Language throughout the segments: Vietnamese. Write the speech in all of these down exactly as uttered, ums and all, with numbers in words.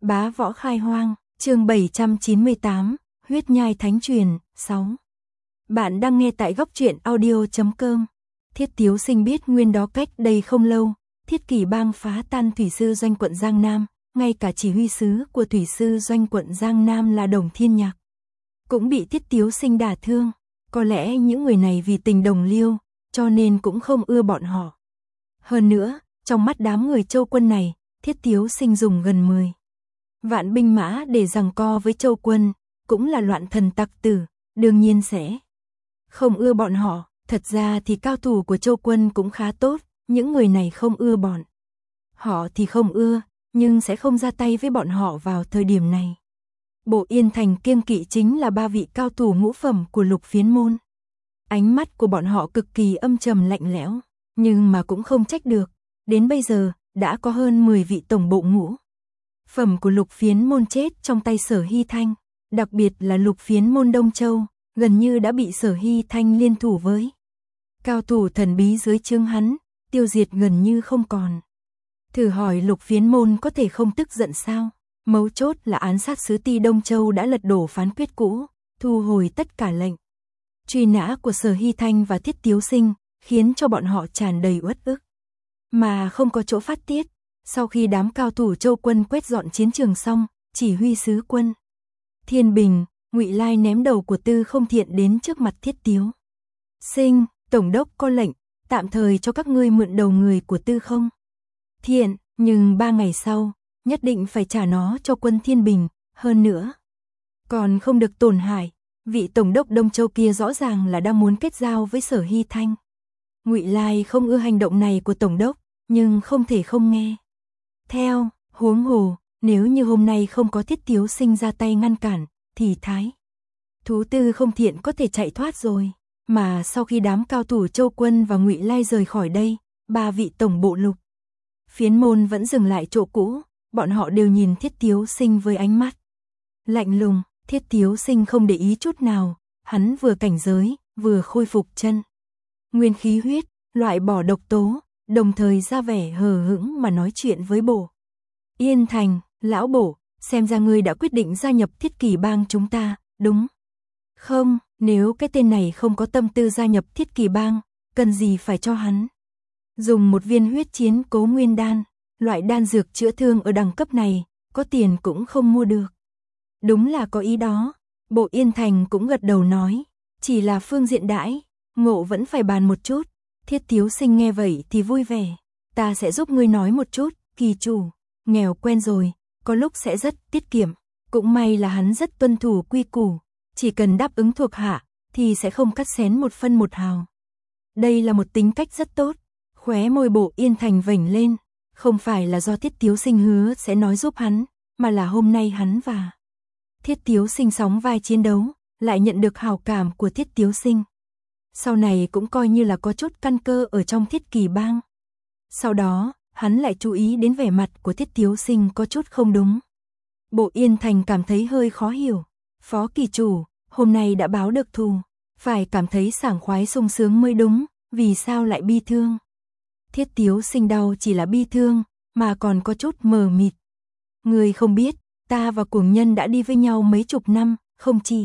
Bá võ khai hoang, chương bảy trăm chín mươi tám, huyết nhai thánh truyền, sáu. Bạn đang nghe tại góc truyện audio chấm com. Thiết Tiếu Sinh biết nguyên đó cách đây không lâu, Thiết Kỷ Bang phá tan thủy sư doanh quận Giang Nam, ngay cả chỉ huy sứ của thủy sư doanh quận Giang Nam là Đồng Thiên Nhạc cũng bị Thiết Tiếu Sinh đả thương. Có lẽ những người này vì tình đồng liêu, cho nên cũng không ưa bọn họ. Hơn nữa, trong mắt đám người Châu Quân này, Thiết Tiếu Sinh dùng gần mười vạn binh mã để giằng co với Châu Quân, cũng là loạn thần tặc tử, đương nhiên sẽ không ưa bọn họ. Thật ra thì cao thủ của Châu Quân cũng khá tốt, những người này không ưa bọn họ thì không ưa, nhưng sẽ không ra tay với bọn họ vào thời điểm này. Bộ Yên Thành kiêng kỵ chính là ba vị cao thủ ngũ phẩm của Lục Phiến môn. Ánh mắt của bọn họ cực kỳ âm trầm lạnh lẽo, nhưng mà cũng không trách được. Đến bây giờ, đã có hơn mười vị tổng bộ ngũ phẩm của Lục Phiến môn chết trong tay Sở Hy Thanh. Đặc biệt là Lục Phiến môn Đông Châu, gần như đã bị Sở Hy Thanh liên thủ với cao thủ thần bí dưới trướng hắn, tiêu diệt gần như không còn. Thử hỏi Lục Phiến môn có thể không tức giận sao? Mấu chốt là án sát sứ ti Đông Châu đã lật đổ phán quyết cũ, thu hồi tất cả lệnh truy nã của Sở Hy Thanh và Thiết Tiếu Sinh, khiến cho bọn họ tràn đầy uất ức, mà không có chỗ phát tiết. Sau khi đám cao thủ Châu Quân quét dọn chiến trường xong, chỉ huy sứ quân Thiên Bình, Ngụy Lai ném đầu của Tư Không Thiện đến trước mặt Thiết Tiếu Sinh. Tổng đốc có lệnh, tạm thời cho các ngươi mượn đầu người của Tư Không Thiện, nhưng ba ngày sau, nhất định phải trả nó cho quân Thiên Bình, hơn nữa còn không được tổn hại. Vị tổng đốc Đông Châu kia rõ ràng là đang muốn kết giao với Sở Hy Thanh. Ngụy Lai không ưa hành động này của tổng đốc, nhưng không thể không nghe theo. Huống hồ, nếu như hôm nay không có Thiết Tiếu Sinh ra tay ngăn cản, thì thái thú Tư Không Thiện có thể chạy thoát rồi. Mà sau khi đám cao thủ Châu Quân và Ngụy Lai rời khỏi đây, ba vị tổng bộ Lục Phiến môn vẫn dừng lại chỗ cũ. Bọn họ đều nhìn Thiết Tiếu Sinh với ánh mắt lạnh lùng. Thiết Tiếu Sinh không để ý chút nào, hắn vừa cảnh giới, vừa khôi phục chân nguyên khí huyết, loại bỏ độc tố, đồng thời ra vẻ hờ hững mà nói chuyện với Bộ Yên Thành. Lão Bộ, xem ra ngươi đã quyết định gia nhập Thiết Kỷ Bang chúng ta, đúng không? Nếu cái tên này không có tâm tư gia nhập Thiết Kỷ Bang, cần gì phải cho hắn dùng một viên huyết chiến cố nguyên đan. Loại đan dược chữa thương ở đẳng cấp này, có tiền cũng không mua được. Đúng là có ý đó. Bộ Yên Thành cũng gật đầu nói, chỉ là phương diện đãi ngộ vẫn phải bàn một chút. Thiết Tiếu Sinh nghe vậy thì vui vẻ, ta sẽ giúp ngươi nói một chút. Kỳ chủ nghèo quen rồi, có lúc sẽ rất tiết kiệm. Cũng may là hắn rất tuân thủ quy củ, chỉ cần đáp ứng thuộc hạ thì sẽ không cắt xén một phân một hào. Đây là một tính cách rất tốt. Khóe môi Bộ Yên Thành vểnh lên. Không phải là do Thiết Tiếu Sinh hứa sẽ nói giúp hắn, mà là hôm nay hắn và Thiết Tiếu Sinh sóng vai chiến đấu, lại nhận được hào cảm của Thiết Tiếu Sinh. Sau này cũng coi như là có chút căn cơ ở trong Thiết Kỷ Bang. Sau đó, hắn lại chú ý đến vẻ mặt của Thiết Tiếu Sinh có chút không đúng. Bộ Yên Thành cảm thấy hơi khó hiểu. Phó kỳ chủ, hôm nay đã báo được thù, phải cảm thấy sảng khoái sung sướng mới đúng, vì sao lại bi thương? Thiết Tiếu Sinh đau chỉ là bi thương, mà còn có chút mờ mịt. Người không biết, ta và Cuồng Nhân đã đi với nhau mấy chục năm, không chỉ.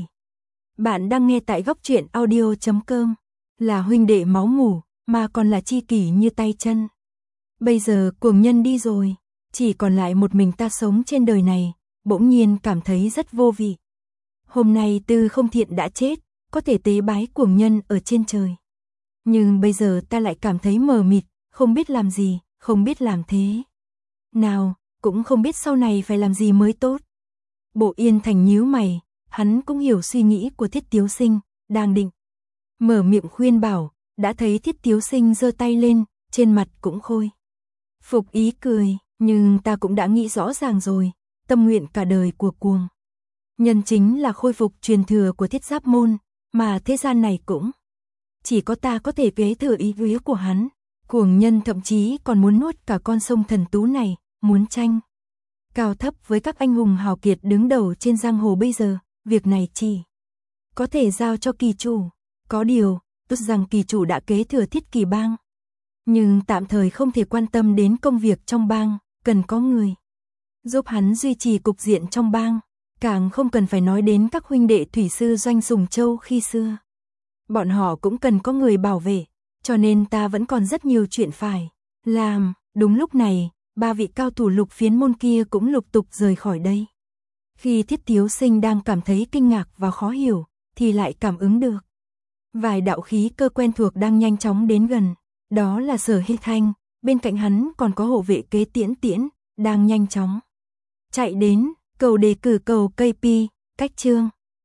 Bạn đang nghe tại góc truyện audio chấm com, là huynh đệ máu mủ, mà còn là tri kỷ như tay chân. Bây giờ Cuồng Nhân đi rồi, chỉ còn lại một mình ta sống trên đời này, bỗng nhiên cảm thấy rất vô vị. Hôm nay Tư Không Thiện đã chết, có thể tế bái Cuồng Nhân ở trên trời. Nhưng bây giờ ta lại cảm thấy mờ mịt, không biết làm gì, không biết làm thế nào, cũng không biết sau này phải làm gì mới tốt. Bộ Yên Thành nhíu mày, hắn cũng hiểu suy nghĩ của Thiết Tiếu Sinh, đang định mở miệng khuyên bảo, đã thấy Thiết Tiếu Sinh giơ tay lên, trên mặt cũng khôi phục ý cười. Nhưng ta cũng đã nghĩ rõ ràng rồi, tâm nguyện cả đời của Cuồng Nhân chính là khôi phục truyền thừa của Thiết Giáp môn, mà thế gian này cũng chỉ có ta có thể kế thừa ý nghĩa của hắn. Cuồng Nhân thậm chí còn muốn nuốt cả con sông thần tú này, muốn tranh cao thấp với các anh hùng hào kiệt đứng đầu trên giang hồ bây giờ. Việc này chỉ có thể giao cho kỳ chủ. Có điều, tốt rằng kỳ chủ đã kế thừa Thiết Kỷ Bang, nhưng tạm thời không thể quan tâm đến công việc trong bang, cần có người giúp hắn duy trì cục diện trong bang, càng không cần phải nói đến các huynh đệ thủy sư Doanh Sùng Châu khi xưa. Bọn họ cũng cần có người bảo vệ, cho nên ta vẫn còn rất nhiều chuyện phải làm. Đúng lúc này, ba vị cao thủ lục phiến môn kia cũng lục tục rời khỏi đây. Khi Thiết Tiếu Sinh đang cảm thấy kinh ngạc và khó hiểu, thì lại cảm ứng được vài đạo khí cơ quen thuộc đang nhanh chóng đến gần. Đó là Sở Hy Thanh, bên cạnh hắn còn có hộ vệ Kế Tiễn Tiễn, đang nhanh chóng chạy đến. Cầu đề cử cầu ca pê, cách chương